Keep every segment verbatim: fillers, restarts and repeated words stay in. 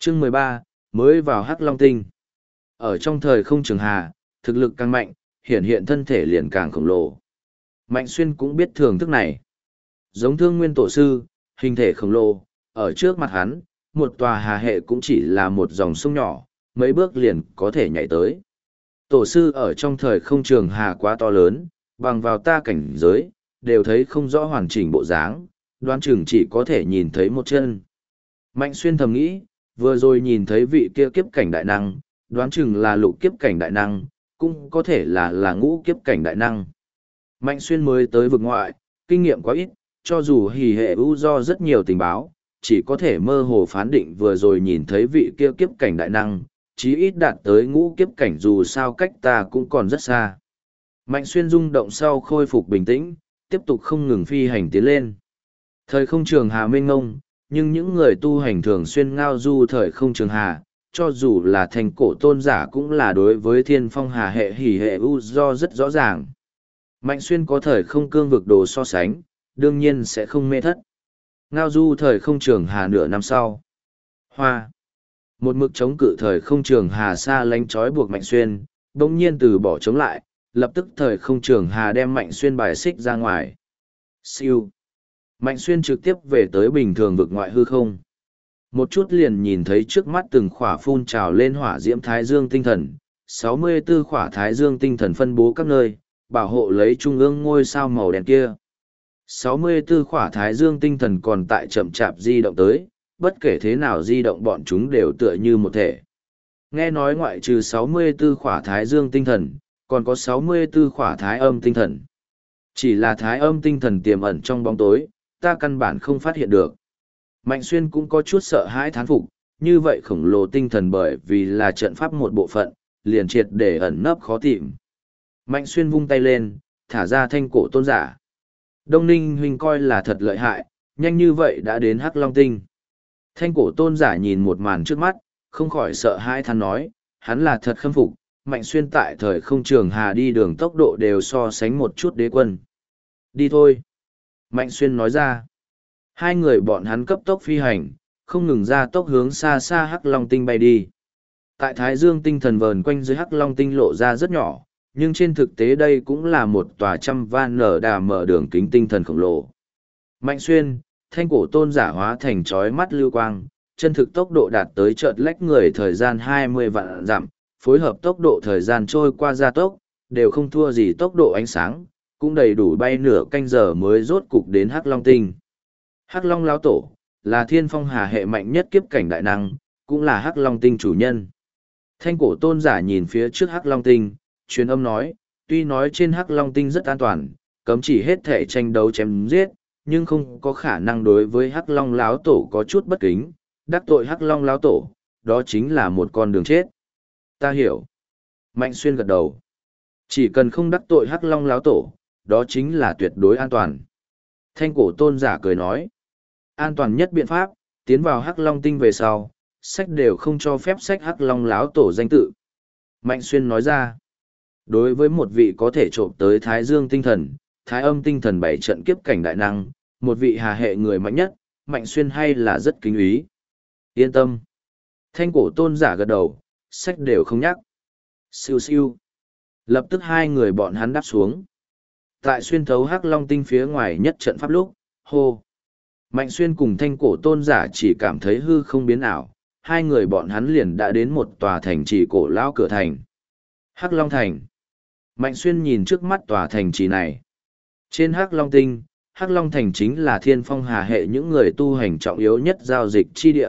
Chương mười ba mới vào Hắc Long Tinh. Ở trong thời không trường hà, thực lực càng mạnh, hiện hiện thân thể liền càng khổng lồ. Mạnh Xuyên cũng biết thưởng thức này. Giống Thương Nguyên Tổ Sư, hình thể khổng lồ, ở trước mặt hắn, một tòa hà hệ cũng chỉ là một dòng sông nhỏ, mấy bước liền có thể nhảy tới. Tổ sư ở trong thời không trường hà quá to lớn, bằng vào ta cảnh giới, đều thấy không rõ hoàn chỉnh bộ dáng, đoán chừng chỉ có thể nhìn thấy một chân. Mạnh Xuyên thầm nghĩ, vừa rồi nhìn thấy vị kia kiếp cảnh đại năng, đoán chừng là lục kiếp cảnh đại năng, cũng có thể là là ngũ kiếp cảnh đại năng. Mạnh Xuyên mới tới vực ngoại, kinh nghiệm quá ít, cho dù hỉ hệ ưu do rất nhiều tình báo, chỉ có thể mơ hồ phán định vừa rồi nhìn thấy vị kia kiếp cảnh đại năng, chí ít đạt tới ngũ kiếp cảnh dù sao cách ta cũng còn rất xa. Mạnh Xuyên rung động sau khôi phục bình tĩnh, tiếp tục không ngừng phi hành tiến lên. Thời không trường hà mênh ngông, nhưng những người tu hành thường xuyên ngao du thời không trường hà, cho dù là thành cổ tôn giả cũng là đối với thiên phong hà hệ hỉ hệ u do rất rõ ràng. Mạnh Xuyên có thời không cương vực đồ so sánh, đương nhiên sẽ không mê thất. Ngao du thời không trường hà nửa năm sau. Hoa. Một mực chống cự thời không trường hà xa lánh trói buộc Mạnh Xuyên, bỗng nhiên từ bỏ chống lại, lập tức thời không trường hà đem Mạnh Xuyên bài xích ra ngoài. Siêu. Mạnh Xuyên trực tiếp về tới bình thường vực ngoại hư không. Một chút liền nhìn thấy trước mắt từng khỏa phun trào lên hỏa diễm thái dương tinh thần, sáu mươi tư khỏa thái dương tinh thần phân bố các nơi, bảo hộ lấy trung ương ngôi sao màu đen kia. sáu mươi tư khỏa thái dương tinh thần còn tại chậm chạp di động tới, bất kể thế nào di động bọn chúng đều tựa như một thể. Nghe nói ngoại trừ sáu mươi tư khỏa thái dương tinh thần, còn có sáu mươi tư khỏa thái âm tinh thần. Chỉ là thái âm tinh thần tiềm ẩn trong bóng tối, ta căn bản không phát hiện được. Mạnh Xuyên cũng có chút sợ hãi thán phục, như vậy khổng lồ tinh thần bởi vì là trận pháp một bộ phận, liền triệt để ẩn nấp khó tìm. Mạnh Xuyên vung tay lên, thả ra thanh cổ tôn giả. Đông Ninh huynh coi là thật lợi hại, nhanh như vậy đã đến Hắc Long Tinh. Thanh cổ tôn giả nhìn một màn trước mắt, không khỏi sợ hãi than nói, hắn là thật khâm phục, Mạnh Xuyên tại thời không trường hà đi đường tốc độ đều so sánh một chút đế quân. Đi thôi. Mạnh Xuyên nói ra. Hai người bọn hắn cấp tốc phi hành, không ngừng ra tốc hướng xa xa Hắc Long Tinh bay đi. Tại Thái Dương tinh thần vờn quanh dưới Hắc Long Tinh lộ ra rất nhỏ, nhưng trên thực tế đây cũng là một tòa trăm van nở đà mở đường kính tinh thần khổng lồ. Mạnh Xuyên, thanh cổ tôn giả hóa thành chói mắt lưu quang, chân thực tốc độ đạt tới chợt lách người thời gian hai mươi vạn dặm, phối hợp tốc độ thời gian trôi qua gia tốc, đều không thua gì tốc độ ánh sáng, cũng đầy đủ bay nửa canh giờ mới rốt cục đến Hắc Long Tinh. Hắc Long lão tổ là thiên phong hà hệ mạnh nhất kiếp cảnh đại năng, cũng là Hắc Long Tinh chủ nhân. Thanh cổ tôn giả nhìn phía trước Hắc Long Tinh, truyền âm nói, tuy nói trên Hắc Long Tinh rất an toàn, cấm chỉ hết thể tranh đấu chém giết, nhưng không có khả năng đối với Hắc Long lão tổ có chút bất kính, đắc tội Hắc Long lão tổ, đó chính là một con đường chết. Ta hiểu. Mạnh Xuyên gật đầu. Chỉ cần không đắc tội Hắc Long lão tổ, đó chính là tuyệt đối an toàn. Thanh cổ tôn giả cười nói, an toàn nhất biện pháp, tiến vào Hắc Long Tinh về sau, sách đều không cho phép sách Hắc Long lão tổ danh tự. Mạnh Xuyên nói ra, đối với một vị có thể trộm tới Thái Dương tinh thần, Thái âm tinh thần bảy trận kiếp cảnh đại năng, một vị hà hệ người mạnh nhất, Mạnh Xuyên hay là rất kính ý. Yên tâm. Thanh cổ tôn giả gật đầu, sách đều không nhắc. Siêu siêu. Lập tức hai người bọn hắn đáp xuống. Tại xuyên thấu Hắc Long Tinh phía ngoài nhất trận pháp lúc, hô. Mạnh Xuyên cùng thanh cổ tôn giả chỉ cảm thấy hư không biến ảo, hai người bọn hắn liền đã đến một tòa thành trì cổ lão cửa thành. Hắc Long Thành. Mạnh Xuyên nhìn trước mắt tòa thành trì này. Trên Hắc Long Tinh, Hắc Long Thành chính là thiên phong hà hệ những người tu hành trọng yếu nhất giao dịch chi địa.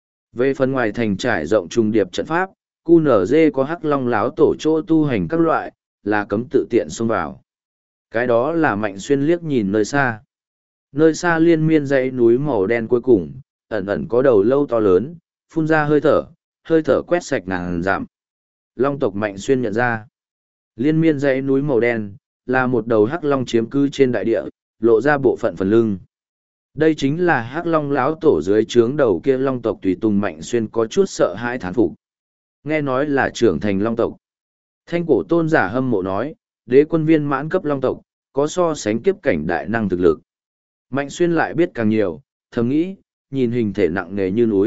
Về phần ngoài thành trải rộng trùng điệp trận pháp, quy en giê có Hắc Long láo tổ chỗ tu hành các loại, là cấm tự tiện xông vào. Cái đó là Mạnh Xuyên liếc nhìn nơi xa. Nơi xa liên miên dãy núi màu đen cuối cùng, ẩn ẩn có đầu lâu to lớn, phun ra hơi thở, hơi thở quét sạch ngàn dặm. Long tộc Mạnh Xuyên nhận ra, liên miên dãy núi màu đen, là một đầu Hắc Long chiếm cư trên đại địa, lộ ra bộ phận phần lưng. Đây chính là Hắc Long lão tổ dưới trướng đầu kia Long tộc tùy tùng. Mạnh Xuyên có chút sợ hãi thán phục. Nghe nói là trưởng thành Long tộc. Thanh cổ tôn giả hâm mộ nói, đế quân viên mãn cấp Long tộc, có so sánh kiếp cảnh đại năng thực lực. Mạnh Xuyên lại biết càng nhiều, thầm nghĩ, nhìn hình thể nặng nề như núi,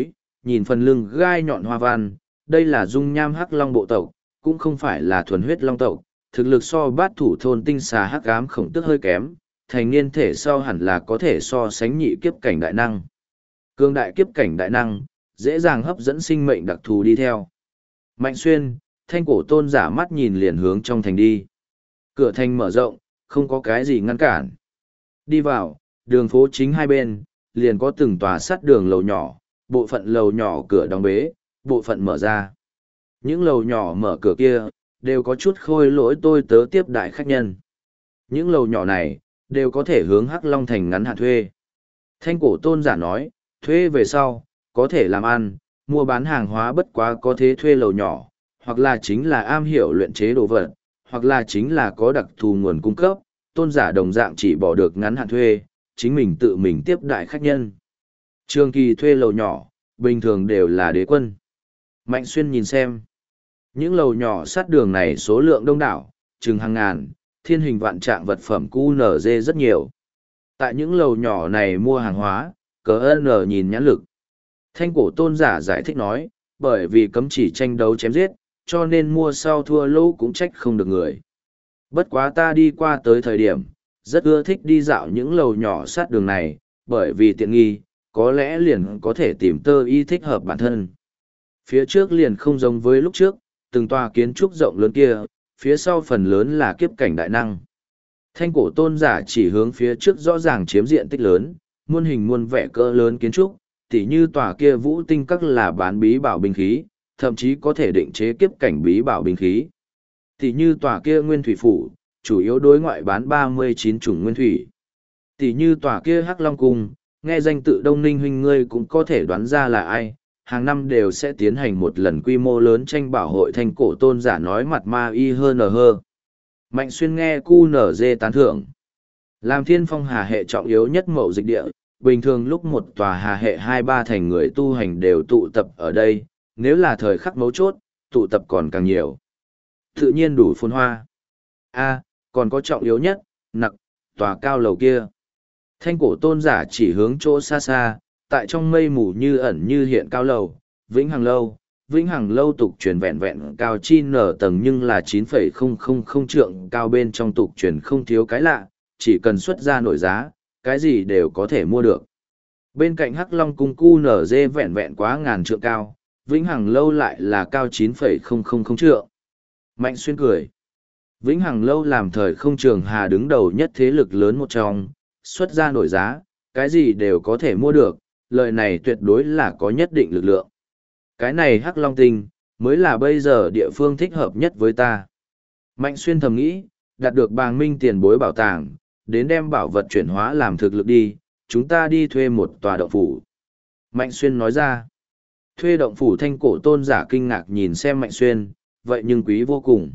nhìn phần lưng gai nhọn hoa văn, đây là dung nham hắc long bộ tộc, cũng không phải là thuần huyết long tộc, thực lực so bát thủ thôn tinh xà hắc ám khổng tức hơi kém, thành niên thể sau hẳn là có thể so sánh nhị kiếp cảnh đại năng. Cương đại kiếp cảnh đại năng, dễ dàng hấp dẫn sinh mệnh đặc thù đi theo. Mạnh Xuyên, thanh cổ tôn giả mắt nhìn liền hướng trong thành đi. Cửa thành mở rộng, không có cái gì ngăn cản. Đi vào, đường phố chính hai bên, liền có từng tòa sắt đường lầu nhỏ, bộ phận lầu nhỏ cửa đóng bế, bộ phận mở ra. Những lầu nhỏ mở cửa kia, đều có chút khôi lỗi tôi tớ tiếp đại khách nhân. Những lầu nhỏ này, đều có thể hướng Hắc Long Thành ngắn hạn thuê. Thanh cổ tôn giả nói, thuê về sau, có thể làm ăn, mua bán hàng hóa bất quá có thế thuê lầu nhỏ, hoặc là chính là am hiểu luyện chế đồ vật, hoặc là chính là có đặc thù nguồn cung cấp, tôn giả đồng dạng chỉ bỏ được ngắn hạn thuê, chính mình tự mình tiếp đại khách nhân. Trường kỳ thuê lầu nhỏ, bình thường đều là đế quân. Mạnh Xuyên nhìn xem. Những lầu nhỏ sát đường này số lượng đông đảo, chừng hàng ngàn, thiên hình vạn trạng vật phẩm cu nở dê rất nhiều. Tại những lầu nhỏ này mua hàng hóa, cờ ơn nhìn nhãn lực. Thanh cổ tôn giả giải thích nói, bởi vì cấm chỉ tranh đấu chém giết, cho nên mua sau thua lỗ cũng trách không được người. Bất quá ta đi qua tới thời điểm, rất ưa thích đi dạo những lầu nhỏ sát đường này, bởi vì tiện nghi, có lẽ liền có thể tìm tơ y thích hợp bản thân. Phía trước liền không giống với lúc trước, từng tòa kiến trúc rộng lớn kia, phía sau phần lớn là kiếp cảnh đại năng. Thanh cổ tôn giả chỉ hướng phía trước rõ ràng chiếm diện tích lớn, muôn hình muôn vẻ cỡ lớn kiến trúc, tỉ như tòa kia vũ tinh các là bán bí bảo binh khí, thậm chí có thể định chế kiếp cảnh bí bảo binh khí. Tỉ như tòa kia nguyên thủy phủ, chủ yếu đối ngoại bán ba mươi chín chủng nguyên thủy. Tỉ như tòa kia hắc long cung, nghe danh tự Đông Ninh huynh ngươi cũng có thể đoán ra là ai, hàng năm đều sẽ tiến hành một lần quy mô lớn tranh bảo hội. Thanh cổ tôn giả nói mặt ma y hơn nở hơ. Mạnh Xuyên nghe cu nở dê tán thưởng. Làm thiên phong hà hệ trọng yếu nhất mậu dịch địa, bình thường lúc một tòa hà hệ hai ba thành người tu hành đều tụ tập ở đây, nếu là thời khắc mấu chốt, tụ tập còn càng nhiều. Tự nhiên đủ phồn hoa. A, còn có trọng yếu nhất, nặc, tòa cao lầu kia. Thanh cổ tôn giả chỉ hướng chỗ xa xa, tại trong mây mù như ẩn như hiện cao lầu, Vĩnh Hằng lâu. Vĩnh Hằng lâu tục truyền vẹn vẹn cao chi nở tầng nhưng là chín phẩy không không không trượng cao, bên trong tục truyền không thiếu cái lạ, chỉ cần xuất ra nổi giá, cái gì đều có thể mua được. Bên cạnh Hắc Long cung cu nở dê vẹn vẹn quá ngàn trượng cao, Vĩnh Hằng lâu lại là cao chín phẩy không không không trượng. Mạnh Xuyên cười. Vĩnh Hằng lâu làm thời không trường hà đứng đầu nhất thế lực lớn một trong, xuất ra nổi giá, cái gì đều có thể mua được, lời này tuyệt đối là có nhất định lực lượng. Cái này Hắc Long tinh, mới là bây giờ địa phương thích hợp nhất với ta. Mạnh Xuyên thầm nghĩ, đạt được bàng minh tiền bối bảo tàng, đến đem bảo vật chuyển hóa làm thực lực đi, chúng ta đi thuê một tòa động phủ. Mạnh Xuyên nói ra, thuê động phủ. Thanh cổ tôn giả kinh ngạc nhìn xem Mạnh Xuyên, vậy nhưng quý vô cùng.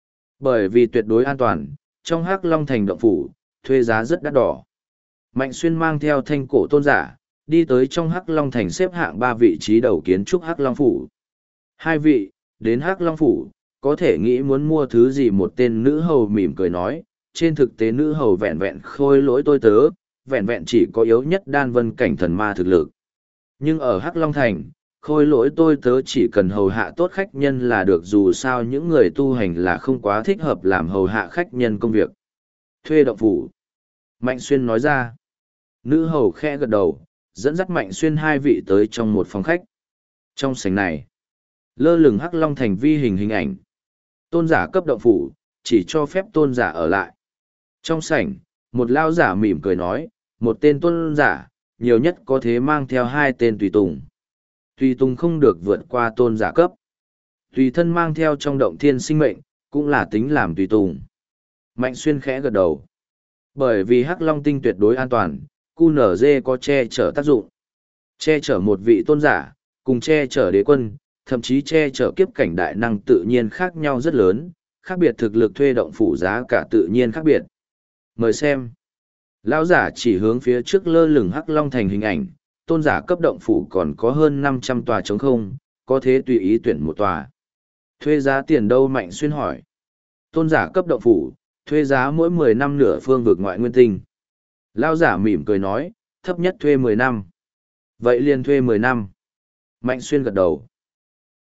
Bởi vì tuyệt đối an toàn, trong Hắc Long thành động phủ, thuê giá rất đắt đỏ. Mạnh Xuyên mang theo thanh cổ tôn giả, đi tới trong Hắc Long thành xếp hạng ba vị trí đầu kiến trúc Hắc Long phủ. Hai vị, đến Hắc Long phủ, có thể nghĩ muốn mua thứ gì? Một tên nữ hầu mỉm cười nói, trên thực tế nữ hầu vẹn vẹn khôi lỗi tôi tớ, vẹn vẹn chỉ có yếu nhất đan vân cảnh thần ma thực lực. Nhưng ở Hắc Long thành, khôi lỗi tôi tớ chỉ cần hầu hạ tốt khách nhân là được, dù sao những người tu hành là không quá thích hợp làm hầu hạ khách nhân công việc. Thuê động phủ. Mạnh Xuyên nói ra. Nữ hầu khẽ gật đầu, dẫn dắt Mạnh Xuyên hai vị tới trong một phòng khách. Trong sảnh này, lơ lửng Hắc Long thành vi hình hình ảnh. Tôn giả cấp động phủ, chỉ cho phép tôn giả ở lại. Trong sảnh, một lao giả mỉm cười nói, một tên tôn giả, nhiều nhất có thể mang theo hai tên tùy tùng. Tùy tùng không được vượt qua tôn giả cấp. Tùy thân mang theo trong động thiên sinh mệnh, cũng là tính làm tùy tùng. Mạnh Xuyên khẽ gật đầu. Bởi vì Hắc Long tinh tuyệt đối an toàn, cu nở dê có che chở tác dụng. Che chở một vị tôn giả, cùng che chở đế quân, thậm chí che chở kiếp cảnh đại năng tự nhiên khác nhau rất lớn, khác biệt thực lực thuê động phủ giá cả tự nhiên khác biệt. Mời xem. Lão giả chỉ hướng phía trước lơ lửng Hắc Long thành hình ảnh, tôn giả cấp động phủ còn có hơn năm trăm tòa trống không, có thể tùy ý tuyển một tòa. Thuê giá tiền đâu? Mạnh Xuyên hỏi. Tôn giả cấp động phủ, thuê giá mỗi mười năm nửa phương vực ngoại nguyên tinh. Lão giả mỉm cười nói, thấp nhất thuê mười năm. Vậy liền thuê mười năm. Mạnh Xuyên gật đầu.